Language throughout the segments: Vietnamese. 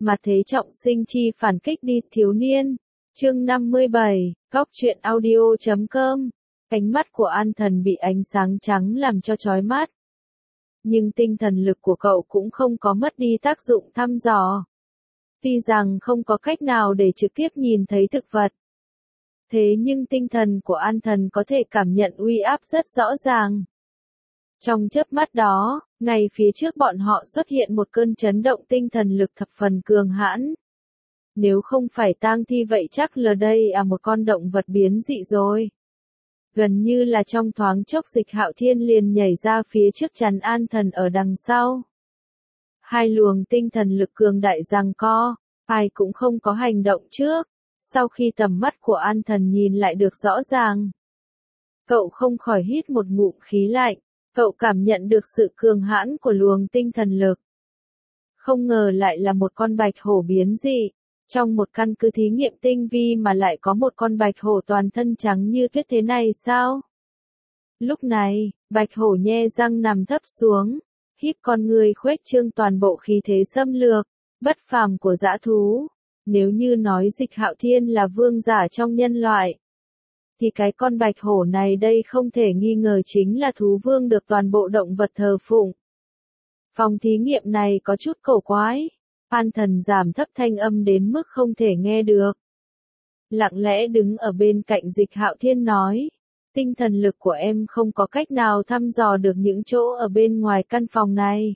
Mà thế trọng sinh chi phản kích đi thiếu niên. Chương 57, Góc truyện audio.com. Ánh mắt của An Thần bị ánh sáng trắng làm cho chói mắt. Nhưng tinh thần lực của cậu cũng không có mất đi tác dụng thăm dò. Tuy rằng không có cách nào để trực tiếp nhìn thấy thực vật. Thế nhưng tinh thần của An Thần có thể cảm nhận uy áp rất rõ ràng. Trong chớp mắt đó, ngay phía trước bọn họ xuất hiện một cơn chấn động tinh thần lực thập phần cường hãn. Nếu không phải tang thi vậy chắc là đây là một con động vật biến dị rồi. Gần như là trong thoáng chốc Dịch Hạo Thiên liền nhảy ra phía trước chắn An Thần ở đằng sau. Hai luồng tinh thần lực cường đại giằng co, ai cũng không có hành động trước. Sau khi tầm mắt của An Thần nhìn lại được rõ ràng, cậu không khỏi hít một ngụm khí lạnh, cậu cảm nhận được sự cường hãn của luồng tinh thần lực. Không ngờ lại là một con bạch hổ biến dị, trong một căn cứ thí nghiệm tinh vi mà lại có một con bạch hổ toàn thân trắng như tuyết thế này sao? Lúc này, bạch hổ nhe răng nằm thấp xuống, híp con người khuếch trương toàn bộ khí thế xâm lược, bất phàm của dã thú. Nếu như nói Dịch Hạo Thiên là vương giả trong nhân loại, thì cái con bạch hổ này đây không thể nghi ngờ chính là thú vương được toàn bộ động vật thờ phụng. Phòng thí nghiệm này có chút cổ quái. An Thần giảm thấp thanh âm đến mức không thể nghe được. Lặng lẽ đứng ở bên cạnh Dịch Hạo Thiên nói, tinh thần lực của em không có cách nào thăm dò được những chỗ ở bên ngoài căn phòng này.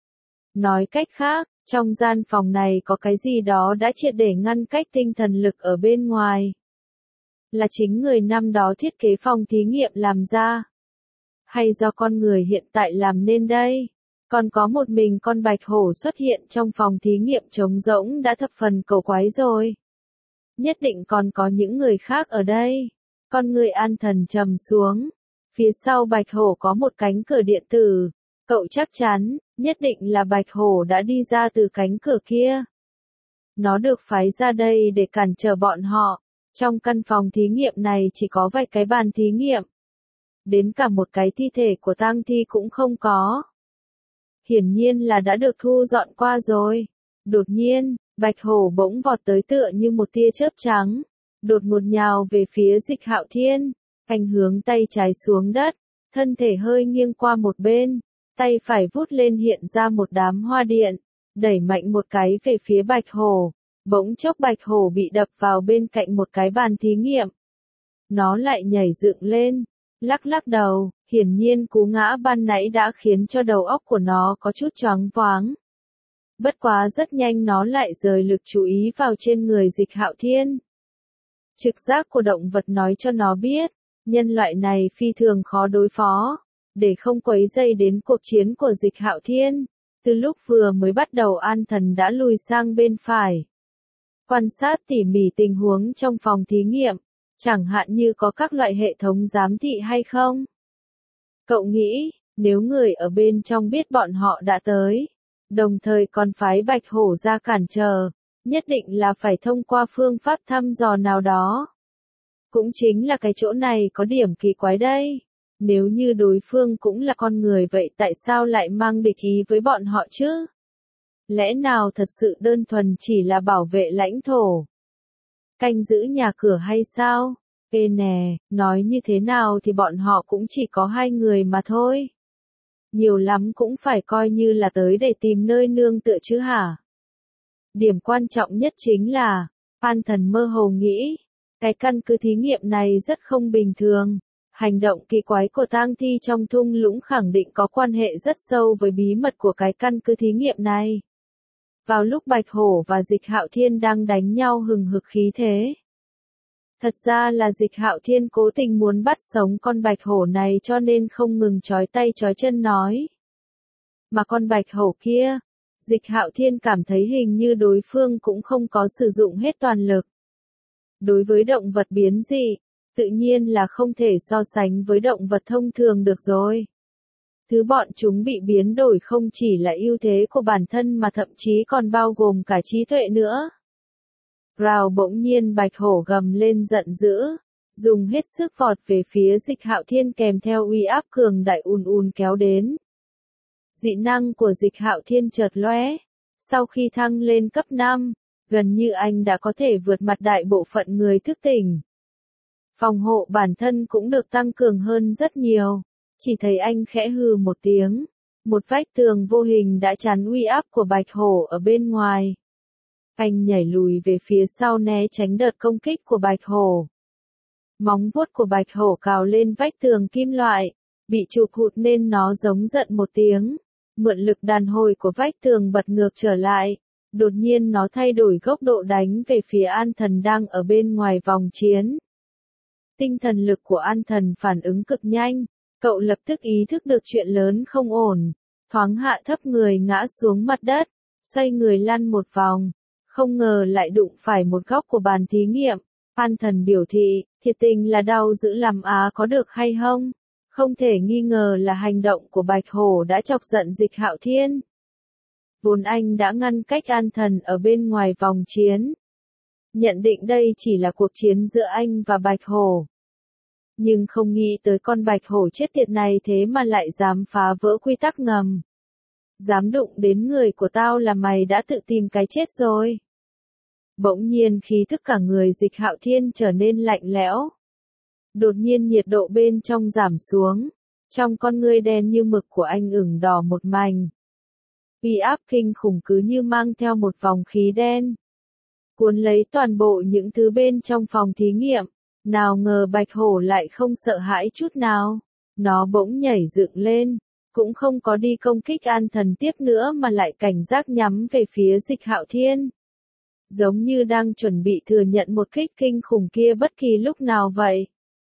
Nói cách khác, trong gian phòng này có cái gì đó đã triệt để ngăn cách tinh thần lực ở bên ngoài. Là chính người năm đó thiết kế phòng thí nghiệm làm ra. Hay do con người hiện tại làm nên đây? Còn có một mình con bạch hổ xuất hiện trong phòng thí nghiệm trống rỗng đã thập phần cầu quái rồi. Nhất định còn có những người khác ở đây. Con người An Thần trầm xuống. Phía sau bạch hổ có một cánh cửa điện tử. Cậu chắc chắn, nhất định là bạch hổ đã đi ra từ cánh cửa kia. Nó được phái ra đây để cản trở bọn họ. Trong căn phòng thí nghiệm này chỉ có vài cái bàn thí nghiệm. Đến cả một cái thi thể của tang thi cũng không có. Hiển nhiên là đã được thu dọn qua rồi. Đột nhiên, bạch hổ bỗng vọt tới tựa như một tia chớp trắng. Đột ngột nhào về phía Dịch Hạo Thiên. Anh hướng tay trái xuống đất. Thân thể hơi nghiêng qua một bên. Tay phải vút lên hiện ra một đám hoa điện. Đẩy mạnh một cái về phía bạch hổ. Bỗng chốc bạch hổ bị đập vào bên cạnh một cái bàn thí nghiệm. Nó lại nhảy dựng lên. Lắc lắc đầu, hiển nhiên cú ngã ban nãy đã khiến cho đầu óc của nó có chút choáng váng. Bất quá rất nhanh nó lại rời lực chú ý vào trên người Dịch Hạo Thiên. Trực giác của động vật nói cho nó biết, nhân loại này phi thường khó đối phó. Để không quấy dây đến cuộc chiến của Dịch Hạo Thiên, từ lúc vừa mới bắt đầu An Thần đã lùi sang bên phải. Quan sát tỉ mỉ tình huống trong phòng thí nghiệm. Chẳng hạn như có các loại hệ thống giám thị hay không? Cậu nghĩ, nếu người ở bên trong biết bọn họ đã tới, đồng thời còn phái bạch hổ ra cản trở, nhất định là phải thông qua phương pháp thăm dò nào đó. Cũng chính là cái chỗ này có điểm kỳ quái đây. Nếu như đối phương cũng là con người vậy tại sao lại mang địch ý với bọn họ chứ? Lẽ nào thật sự đơn thuần chỉ là bảo vệ lãnh thổ? Canh giữ nhà cửa hay sao? Ê nè, nói như thế nào thì bọn họ cũng chỉ có 2 người mà thôi. Nhiều lắm cũng phải coi như là tới để tìm nơi nương tựa chứ hả? Điểm quan trọng nhất chính là, An Thần mơ hồ nghĩ, cái căn cứ thí nghiệm này rất không bình thường. Hành động kỳ quái của tang thi trong thung lũng khẳng định có quan hệ rất sâu với bí mật của cái căn cứ thí nghiệm này. Vào lúc Bạch Hổ và Dịch Hạo Thiên đang đánh nhau hừng hực khí thế. Thật ra là Dịch Hạo Thiên cố tình muốn bắt sống con bạch hổ này cho nên không ngừng trói tay trói chân nói. Mà con bạch hổ kia, Dịch Hạo Thiên cảm thấy hình như đối phương cũng không có sử dụng hết toàn lực. Đối với động vật biến dị, tự nhiên là không thể so sánh với động vật thông thường được rồi. Thứ bọn chúng bị biến đổi không chỉ là ưu thế của bản thân mà thậm chí còn bao gồm cả trí tuệ nữa. Rào bỗng nhiên bạch hổ gầm lên giận dữ, dùng hết sức vọt về phía Dịch Hạo Thiên kèm theo uy áp cường đại ùn ùn kéo đến. Dị năng của Dịch Hạo Thiên chợt lóe, Sau khi thăng lên cấp 5, gần như anh đã có thể vượt mặt đại bộ phận người thức tỉnh. Phòng hộ bản thân cũng được tăng cường hơn rất nhiều. Chỉ thấy anh khẽ hừ một tiếng. Một vách tường vô hình đã chắn uy áp của Bạch Hổ ở bên ngoài. Anh nhảy lùi về phía sau né tránh đợt công kích của Bạch Hổ. Móng vuốt của Bạch Hổ cào lên vách tường kim loại, bị chụp hụt nên nó giống giận một tiếng. Mượn lực đàn hồi của vách tường bật ngược trở lại. Đột nhiên nó thay đổi góc độ đánh về phía An Thần đang ở bên ngoài vòng chiến. Tinh thần lực của An Thần phản ứng cực nhanh, cậu lập tức ý thức được chuyện lớn không ổn, thoáng hạ thấp người ngã xuống mặt đất, xoay người lăn một vòng, không ngờ lại đụng phải một góc của bàn thí nghiệm. An Thần biểu thị, thiệt tình là đau dữ lắm á, có được hay không? Không thể nghi ngờ là hành động của Bạch Hổ đã chọc giận Dịch Hạo Thiên. Vốn anh đã ngăn cách An Thần ở bên ngoài vòng chiến. Nhận định đây chỉ là cuộc chiến giữa anh và Bạch Hổ. Nhưng không nghĩ tới con Bạch Hổ chết tiệt này thế mà lại dám phá vỡ quy tắc ngầm. Dám đụng đến người của tao là mày đã tự tìm cái chết rồi. Bỗng nhiên khí thức cả người Dịch Hạo Thiên trở nên lạnh lẽo. Đột nhiên nhiệt độ bên trong giảm xuống. Trong con ngươi đen như mực của anh ửng đỏ một mảnh. Uy áp kinh khủng cứ như mang theo một vòng khí đen. Cuốn lấy toàn bộ những thứ bên trong phòng thí nghiệm. Nào ngờ Bạch Hổ lại không sợ hãi chút nào. Nó bỗng nhảy dựng lên. Cũng không có đi công kích An Thần tiếp nữa mà lại cảnh giác nhắm về phía Dịch Hạo Thiên. Giống như đang chuẩn bị thừa nhận một kích kinh khủng kia bất kỳ lúc nào vậy.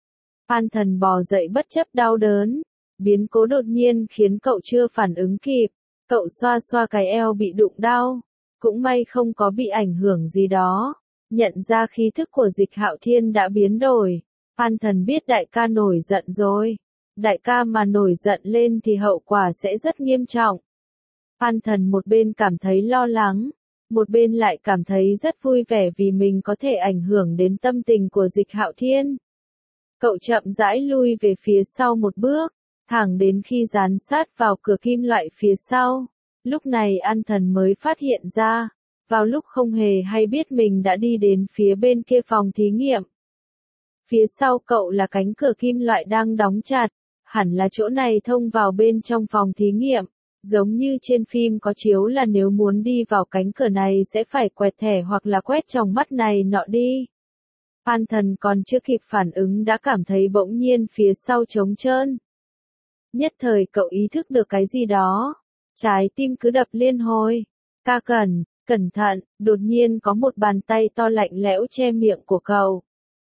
An Thần bò dậy bất chấp đau đớn. Biến cố đột nhiên khiến cậu chưa phản ứng kịp. Cậu xoa xoa cái eo bị đụng đau. Cũng may không có bị ảnh hưởng gì đó. Nhận ra khí thức của Dịch Hạo Thiên đã biến đổi. An Thần biết đại ca nổi giận rồi. Đại ca mà nổi giận lên thì hậu quả sẽ rất nghiêm trọng. An Thần một bên cảm thấy lo lắng. Một bên lại cảm thấy rất vui vẻ vì mình có thể ảnh hưởng đến tâm tình của Dịch Hạo Thiên. Cậu chậm rãi lui về phía sau một bước. Thẳng đến khi dán sát vào cửa kim loại phía sau. Lúc này An Thần mới phát hiện ra. Vào lúc không hề hay biết mình đã đi đến phía bên kia phòng thí nghiệm. Phía sau cậu là cánh cửa kim loại đang đóng chặt. Hẳn là chỗ này thông vào bên trong phòng thí nghiệm. Giống như trên phim có chiếu là nếu muốn đi vào cánh cửa này sẽ phải quẹt thẻ hoặc là quét tròng mắt này nọ đi. An Thần còn chưa kịp phản ứng đã cảm thấy bỗng nhiên phía sau trống trơn. Nhất thời cậu ý thức được cái gì đó. Trái tim cứ đập liên hồi. Ta cẩn thận, đột nhiên có một bàn tay to lạnh lẽo che miệng của cậu.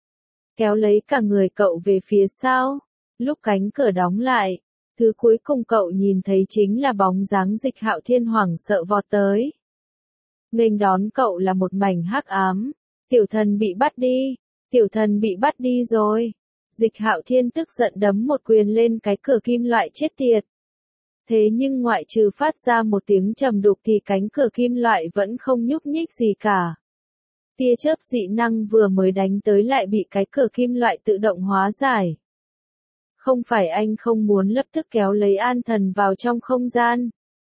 Kéo lấy cả người cậu về phía sau. Lúc cánh cửa đóng lại, thứ cuối cùng cậu nhìn thấy chính là bóng dáng Dịch Hạo Thiên hoảng sợ vọt tới. Nghênh đón cậu là một mảnh hắc ám. Tiểu thần bị bắt đi. Tiểu thần bị bắt đi rồi. Dịch Hạo Thiên tức giận đấm một quyền lên cái cửa kim loại chết tiệt. Thế nhưng ngoại trừ phát ra một tiếng trầm đục thì cánh cửa kim loại vẫn không nhúc nhích gì cả. Tia chớp dị năng vừa mới đánh tới lại bị cái cửa kim loại tự động hóa giải. Không phải anh không muốn lập tức kéo lấy An Thần vào trong không gian.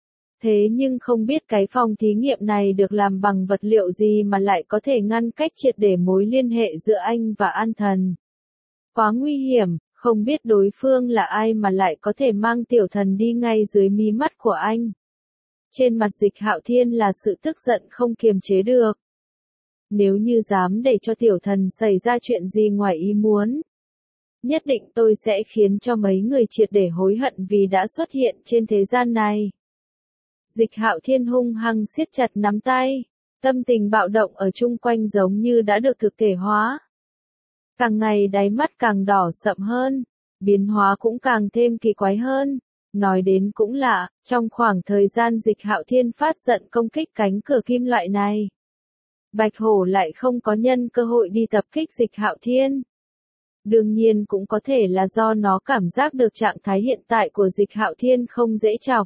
Thế nhưng không biết cái phòng thí nghiệm này được làm bằng vật liệu gì mà lại có thể ngăn cách triệt để mối liên hệ giữa anh và An Thần. Quá nguy hiểm, không biết đối phương là ai mà lại có thể mang tiểu thần đi ngay dưới mí mắt của anh. Trên mặt Dịch Hạo Thiên là sự tức giận không kiềm chế được. Nếu như dám để cho tiểu thần xảy ra chuyện gì ngoài ý muốn, nhất định tôi sẽ khiến cho mấy người triệt để hối hận vì đã xuất hiện trên thế gian này. Dịch Hạo Thiên hung hăng siết chặt nắm tay, tâm tình bạo động ở chung quanh giống như đã được thực thể hóa. Càng ngày đáy mắt càng đỏ sậm hơn, biến hóa cũng càng thêm kỳ quái hơn. Nói đến cũng lạ, trong khoảng thời gian Dịch Hạo Thiên phát giận công kích cánh cửa kim loại này, Bạch Hổ lại không có nhân cơ hội đi tập kích Dịch Hạo Thiên. Đương nhiên cũng có thể là do nó cảm giác được trạng thái hiện tại của Dịch Hạo Thiên không dễ chọc.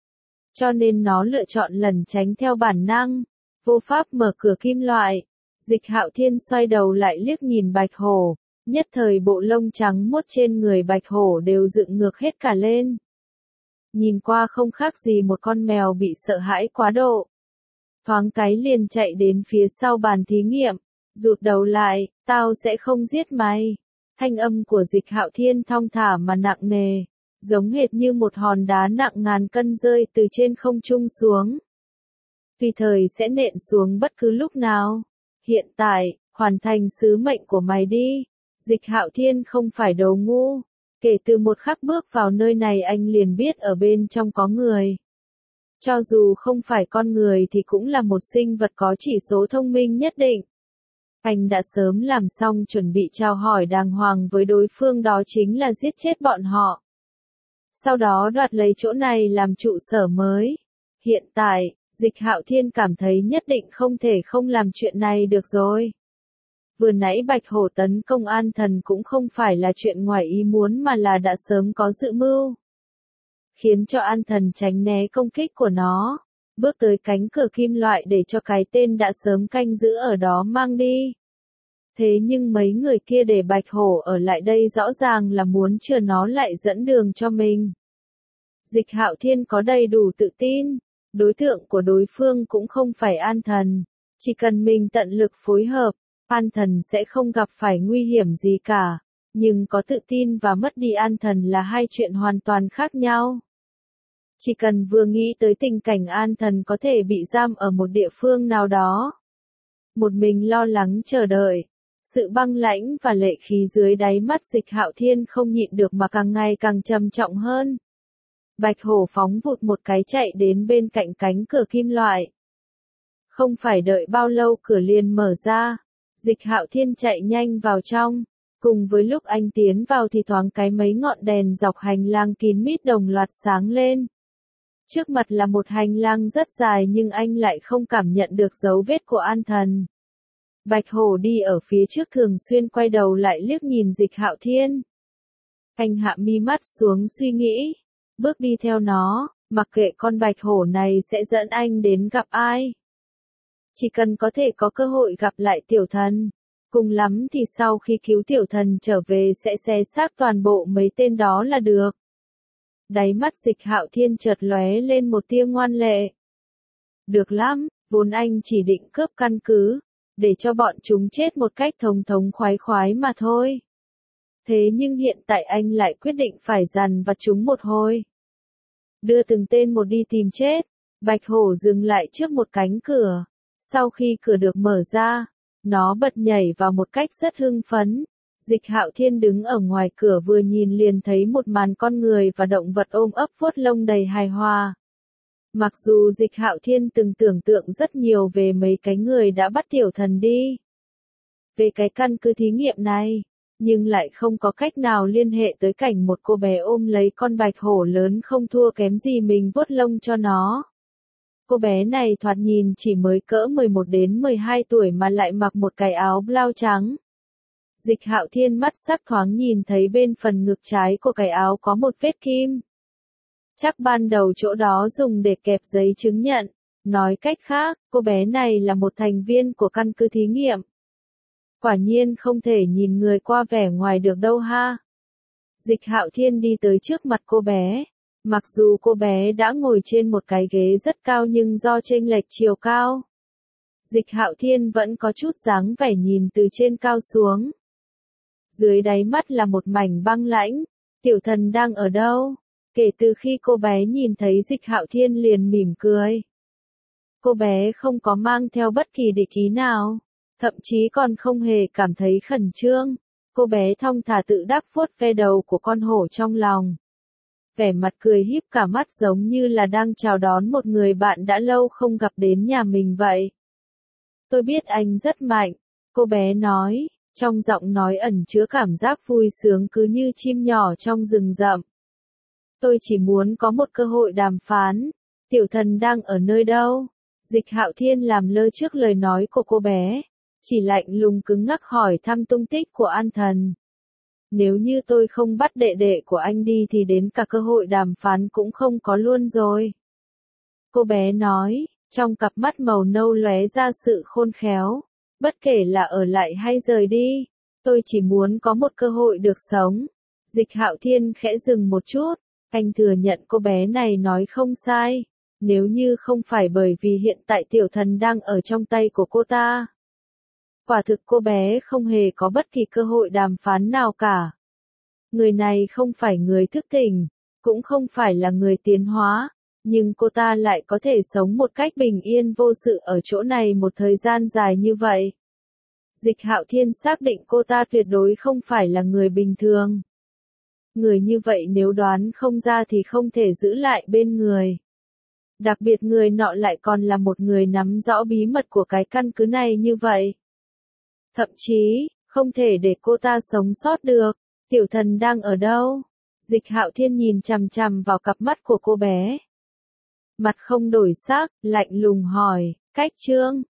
Cho nên nó lựa chọn lẩn tránh theo bản năng, vô pháp mở cửa kim loại. Dịch Hạo Thiên xoay đầu lại liếc nhìn Bạch Hổ, nhất thời bộ lông trắng muốt trên người Bạch Hổ đều dựng ngược hết cả lên. Nhìn qua không khác gì một con mèo bị sợ hãi quá độ. thoáng cái liền chạy đến phía sau bàn thí nghiệm, rụt đầu lại, tao sẽ không giết mày. Thanh âm của Dịch Hạo Thiên thong thả mà nặng nề, giống hệt như một hòn đá nặng ngàn cân rơi từ trên không trung xuống. Tùy thời sẽ nện xuống bất cứ lúc nào. Hiện tại, hoàn thành sứ mệnh của mày đi. Dịch Hạo Thiên không phải đồ ngu. Kể từ một khắc bước vào nơi này anh liền biết ở bên trong có người. Cho dù không phải con người thì cũng là một sinh vật có chỉ số thông minh nhất định. Anh đã sớm làm xong chuẩn bị chào hỏi đàng hoàng với đối phương, đó chính là giết chết bọn họ. Sau đó đoạt lấy chỗ này làm trụ sở mới. Hiện tại, Dịch Hạo Thiên cảm thấy nhất định không thể không làm chuyện này được rồi. Vừa nãy Bạch Hổ tấn công An Thần cũng không phải là chuyện ngoài ý muốn mà là đã sớm có dự mưu. Khiến cho An Thần tránh né công kích của nó, bước tới cánh cửa kim loại để cho cái tên đã sớm canh giữ ở đó mang đi. Thế nhưng mấy người kia để Bạch Hổ ở lại đây rõ ràng là muốn chờ nó lại dẫn đường cho mình. Dịch Hạo Thiên có đầy đủ tự tin, đối tượng của đối phương cũng không phải An Thần, chỉ cần mình tận lực phối hợp, An Thần sẽ không gặp phải nguy hiểm gì cả, nhưng có tự tin và mất đi An Thần là hai chuyện hoàn toàn khác nhau. Chỉ cần vừa nghĩ tới tình cảnh An Thần có thể bị giam ở một địa phương nào đó, một mình lo lắng chờ đợi, sự băng lãnh và lệ khí dưới đáy mắt Dịch Hạo Thiên không nhịn được mà càng ngày càng trầm trọng hơn. Bạch Hổ phóng vụt một cái chạy đến bên cạnh cánh cửa kim loại. Không phải đợi bao lâu cửa liền mở ra, Dịch Hạo Thiên chạy nhanh vào trong, cùng với lúc anh tiến vào thì thoáng cái mấy ngọn đèn dọc hành lang kín mít đồng loạt sáng lên. Trước mặt là một hành lang rất dài nhưng anh lại không cảm nhận được dấu vết của An Thần. Bạch Hổ đi ở phía trước thường xuyên quay đầu lại liếc nhìn Dịch Hạo Thiên. Anh hạ mi mắt xuống suy nghĩ, bước đi theo nó, mặc kệ con Bạch Hổ này sẽ dẫn anh đến gặp ai. Chỉ cần có thể có cơ hội gặp lại tiểu thần, cùng lắm thì sau khi cứu tiểu thần trở về sẽ xé xác toàn bộ mấy tên đó là được. Đáy mắt Dịch Hạo Thiên chợt lóe lên một tia ngoan lệ. Được lắm, vốn anh chỉ định cướp căn cứ, để cho bọn chúng chết một cách thống thống khoái khoái mà thôi. Thế nhưng hiện tại anh lại quyết định phải dằn vặt chúng một hồi. Đưa từng tên một đi tìm chết. Bạch Hổ dừng lại trước một cánh cửa. Sau khi cửa được mở ra, nó bật nhảy vào một cách rất hưng phấn. Dịch Hạo Thiên đứng ở ngoài cửa vừa nhìn liền thấy một màn con người và động vật ôm ấp vuốt lông đầy hài hòa. Mặc dù Dịch Hạo Thiên từng tưởng tượng rất nhiều về mấy cái người đã bắt tiểu thần đi, về cái căn cứ thí nghiệm này, nhưng lại không có cách nào liên hệ tới cảnh một cô bé ôm lấy con Bạch Hổ lớn không thua kém gì mình vuốt lông cho nó. Cô bé này thoạt nhìn chỉ mới cỡ 11 đến 12 tuổi mà lại mặc một cái áo blau trắng. Dịch Hạo Thiên mắt sắc thoáng nhìn thấy bên phần ngực trái của cái áo có một vết kim. Chắc ban đầu chỗ đó dùng để kẹp giấy chứng nhận. Nói cách khác, cô bé này là một thành viên của căn cứ thí nghiệm. Quả nhiên không thể nhìn người qua vẻ ngoài được đâu ha. Dịch Hạo Thiên đi tới trước mặt cô bé. Mặc dù cô bé đã ngồi trên một cái ghế rất cao nhưng do chênh lệch chiều cao, Dịch Hạo Thiên vẫn có chút dáng vẻ nhìn từ trên cao xuống. Dưới đáy mắt là một mảnh băng lãnh. Tiểu thần đang ở đâu? Kể từ khi cô bé nhìn thấy Dịch Hạo Thiên liền mỉm cười. Cô bé không có mang theo bất kỳ địch ý nào, thậm chí còn không hề cảm thấy khẩn trương. Cô bé thong thả tự đắc vuốt ve đầu của con hổ trong lòng. Vẻ mặt cười híp cả mắt giống như là đang chào đón một người bạn đã lâu không gặp đến nhà mình vậy. Tôi biết anh rất mạnh, cô bé nói, trong giọng nói ẩn chứa cảm giác vui sướng cứ như chim nhỏ trong rừng rậm. Tôi chỉ muốn có một cơ hội đàm phán. Tiểu thần đang ở nơi đâu? Dịch Hạo Thiên làm lơ trước lời nói của cô bé, chỉ lạnh lùng cứng ngắc hỏi thăm tung tích của An Thần. Nếu như tôi không bắt đệ đệ của anh đi thì đến cả cơ hội đàm phán cũng không có luôn rồi. Cô bé nói, trong cặp mắt màu nâu lóe ra sự khôn khéo. Bất kể là ở lại hay rời đi, tôi chỉ muốn có một cơ hội được sống. Dịch Hạo Thiên khẽ dừng một chút, anh thừa nhận cô bé này nói không sai. Nếu như không phải bởi vì hiện tại tiểu thần đang ở trong tay của cô ta. Quả thực cô bé không hề có bất kỳ cơ hội đàm phán nào cả. Người này không phải người thức tỉnh, cũng không phải là người tiến hóa, nhưng cô ta lại có thể sống một cách bình yên vô sự ở chỗ này một thời gian dài như vậy. Dịch Hạo Thiên xác định cô ta tuyệt đối không phải là người bình thường. Người như vậy nếu đoán không ra thì không thể giữ lại bên người. Đặc biệt người nọ lại còn là một người nắm rõ bí mật của cái căn cứ này như vậy. Thậm chí, không thể để cô ta sống sót được. Tiểu thần đang ở đâu? Dịch Hạo Thiên nhìn chằm chằm vào cặp mắt của cô bé. Mặt không đổi sắc, lạnh lùng hỏi, cách Trương.